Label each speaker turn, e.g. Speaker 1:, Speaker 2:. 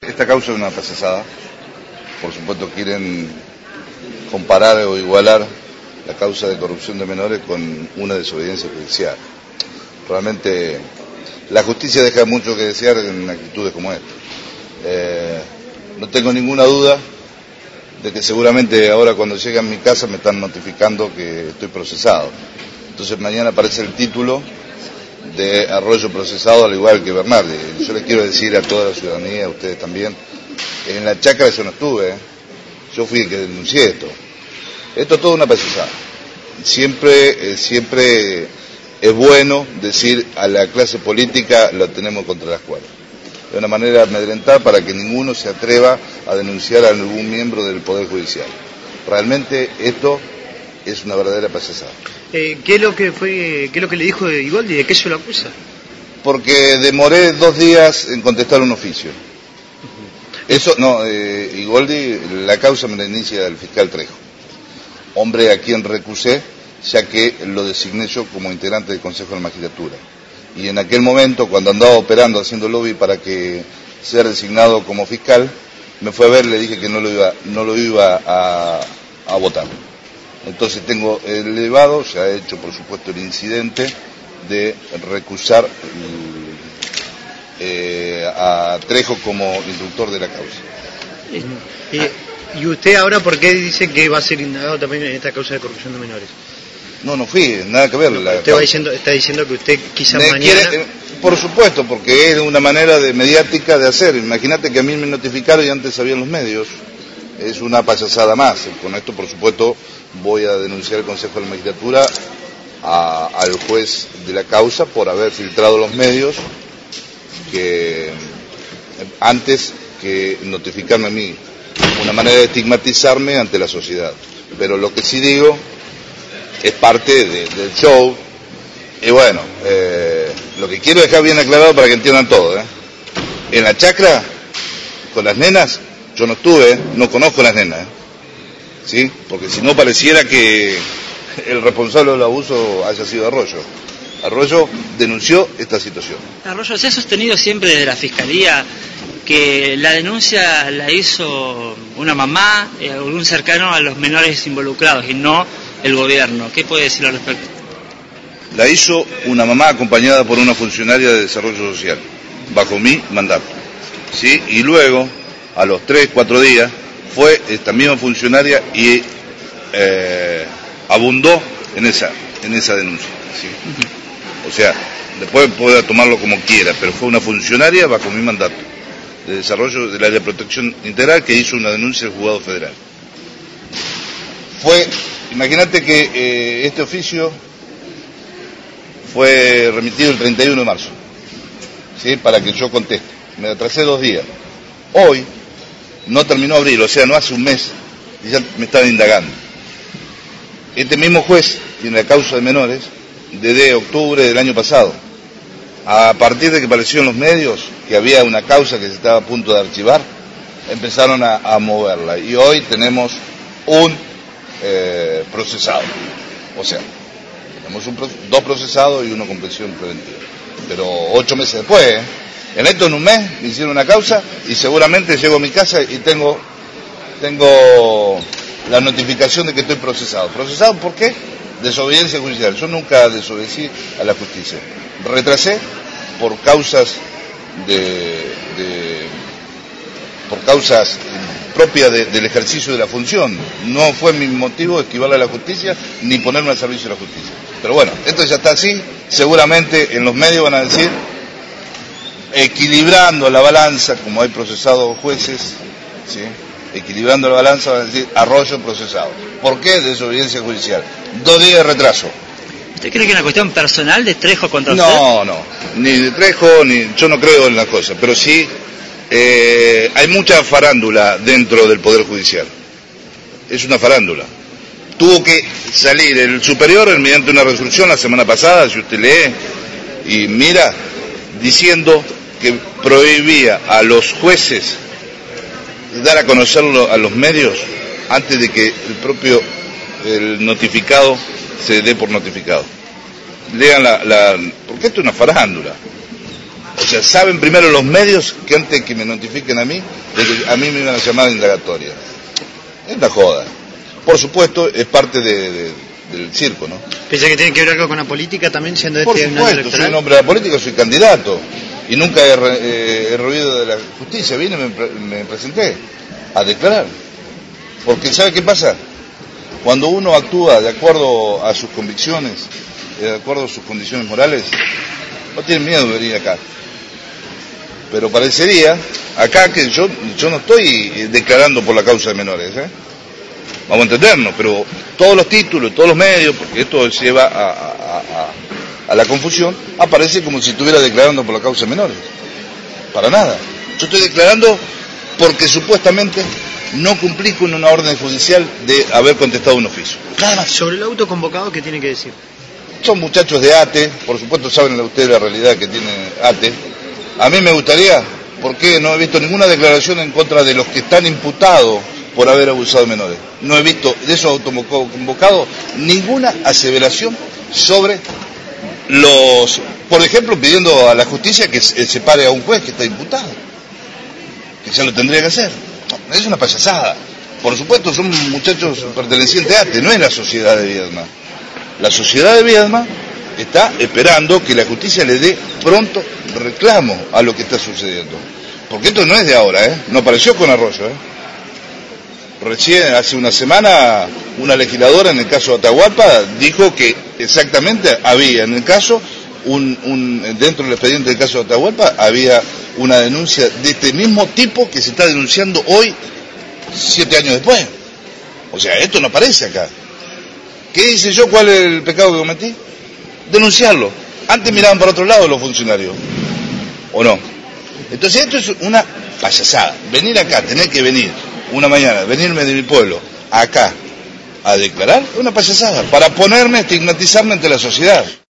Speaker 1: Esta causa es una payasada. Por supuesto quieren comparar o igualar la causa de corrupción de menores con una desobediencia judicial. Realmente la justicia deja mucho que desear en actitudes como esta. No tengo ninguna duda de que seguramente ahora cuando llegue a mi casa me están notificando que estoy procesado. Entonces mañana aparece el título de Arroyo procesado al igual que Bernardi. Yo les quiero decir a toda la ciudadanía, a ustedes también, en la chacra yo no estuve, yo fui el que denuncié esto. Esto es toda una payasada. Siempre es bueno decir a la clase política la tenemos contra las cuerdas. Es una manera de amedrentar para que ninguno se atreva a denunciar a algún miembro del Poder Judicial. Realmente esto es una verdadera payasada.
Speaker 2: ¿Qué es lo que le dijo Igoldi? ¿De qué se lo acusa?
Speaker 1: Porque demoré 2 días en contestar un oficio. Eso, no, Igoldi, la causa me la inicia el fiscal Trejo, hombre a quien recusé, ya que lo designé yo como integrante del Consejo de la Magistratura. Y en aquel momento, cuando andaba operando, haciendo lobby para que sea designado como fiscal, me fue a ver y le dije que no lo iba a votar. Entonces tengo elevado, se ha hecho por supuesto el incidente de recusar a Trejo como instructor de la causa.
Speaker 2: ¿Y usted ahora por qué dice que va a ser indagado también en esta causa de corrupción de menores?
Speaker 1: No fui, nada que ver.
Speaker 2: Usted está diciendo que usted quizás mañana...
Speaker 1: Por supuesto, porque es una manera mediática de hacer. Imagínate que a mí me notificaron y antes sabían los medios. Es una payasada más. Con esto, por supuesto, voy a denunciar al Consejo de la Magistratura al juez de la causa por haber filtrado los medios que antes que notificarme a mí. Una manera de estigmatizarme ante la sociedad. Pero lo que sí digo es parte del show. Y bueno, lo que quiero dejar bien aclarado para que entiendan todo. En la chacra, con las nenas, yo no estuve, no conozco a las nenas. ¿Sí? Porque si no pareciera que el responsable del abuso haya sido Arroyo. Arroyo denunció esta situación.
Speaker 3: Arroyo, se ha sostenido siempre desde la Fiscalía que la denuncia la hizo una mamá, algún cercano a los menores involucrados y no el gobierno. ¿Qué puede decir al respecto?
Speaker 1: La hizo una mamá acompañada por una funcionaria de desarrollo social, bajo mi mandato. ¿Sí? Y luego, a los 3-4 días, fue esta misma funcionaria y abundó en esa denuncia. ¿Sí? O sea, después puede tomarlo como quiera, pero fue una funcionaria bajo mi mandato de desarrollo del área de protección integral que hizo una denuncia al juzgado federal. Imagínate que este oficio fue remitido el 31 de marzo, ¿sí? Para que yo conteste. Me atrasé 2 días. Hoy no terminó abril, o sea, no hace un mes, y ya me están indagando. Este mismo juez tiene la causa de menores desde octubre del año pasado. A partir de que apareció en los medios que había una causa que se estaba a punto de archivar, empezaron a moverla. Y hoy tenemos un procesado. O sea, tenemos 2 procesados y 1 con prisión preventiva. Pero 8 meses después, en esto en un mes me hicieron una causa y seguramente llego a mi casa y tengo la notificación de que estoy procesado. ¿Procesado por qué? Desobediencia judicial. Yo nunca desobedecí a la justicia. Retrasé por causas propias del ejercicio de la función. No fue mi motivo esquivarle a la justicia ni ponerme al servicio de la justicia. Pero bueno, esto ya está así. Seguramente en los medios van a decir, equilibrando la balanza, como hay procesados jueces, ¿sí? Equilibrando la balanza van a decir Arroyo procesado. ¿Por qué? Desobediencia judicial. 2 días de retraso.
Speaker 3: ¿Usted cree que es una cuestión personal de Trejo contra usted?
Speaker 1: No, ni de Trejo, yo no creo en las cosas, pero sí hay mucha farándula dentro del Poder Judicial. Es una farándula. Tuvo que salir el superior mediante una resolución la semana pasada, si usted lee y mira, diciendo que prohibía a los jueces dar a conocerlo a los medios antes de que el notificado se dé por notificado. Lean porque esto es una farándula. O sea, saben primero los medios que antes que me notifiquen a mí, de que a mí me iban a llamar indagatoria. Es una joda. Por supuesto, es parte del circo, ¿no?
Speaker 2: ¿Piensa que tiene que ver algo con la política también, siendo
Speaker 1: Por
Speaker 2: este un año
Speaker 1: supuesto,
Speaker 2: electoral?
Speaker 1: soy un hombre de la política, soy candidato. Y nunca he ruido de la justicia. Vine y me presenté a declarar. Porque ¿sabe qué pasa? Cuando uno actúa de acuerdo a sus convicciones, de acuerdo a sus condiciones morales, no tiene miedo de venir acá. Pero parecería acá que yo no estoy declarando por la causa de menores, ¿eh? Vamos a entendernos, pero todos los títulos, todos los medios, porque esto lleva a la confusión, aparece como si estuviera declarando por la causa de menores. Para nada. Yo estoy declarando porque supuestamente no cumplí con una orden judicial de haber contestado un oficio. Nada más.
Speaker 2: Sobre el autoconvocado, ¿qué tiene que decir?
Speaker 1: Son muchachos de ATE, por supuesto saben ustedes la realidad que tiene ATE. A mí me gustaría, porque no he visto ninguna declaración en contra de los que están imputados por haber abusado de menores. No he visto de esos autoconvocados ninguna aseveración sobre los, por ejemplo, pidiendo a la justicia que separe a un juez que está imputado, que ya lo tendría que hacer. No, es una payasada. Por supuesto son muchachos pertenecientes a ATE, no es la sociedad de Viedma. La sociedad de Viedma está esperando que la justicia le dé pronto reclamo a lo que está sucediendo. Porque esto no es de ahora, ¿eh? No apareció con Arroyo, ¿eh? Recién, hace una semana, una legisladora en el caso de Atahualpa dijo que exactamente había en el caso, dentro del expediente del caso de Atahualpa, había una denuncia de este mismo tipo que se está denunciando hoy, 7 años después. O sea, esto no aparece acá. ¿Qué hice yo? ¿Cuál es el pecado que cometí? Denunciarlo. Antes miraban para otro lado los funcionarios. ¿O no? Entonces esto es una payasada. Venir acá, tener que venir una mañana, venirme de mi pueblo acá a declarar, es una payasada. Para ponerme, estigmatizarme ante la sociedad.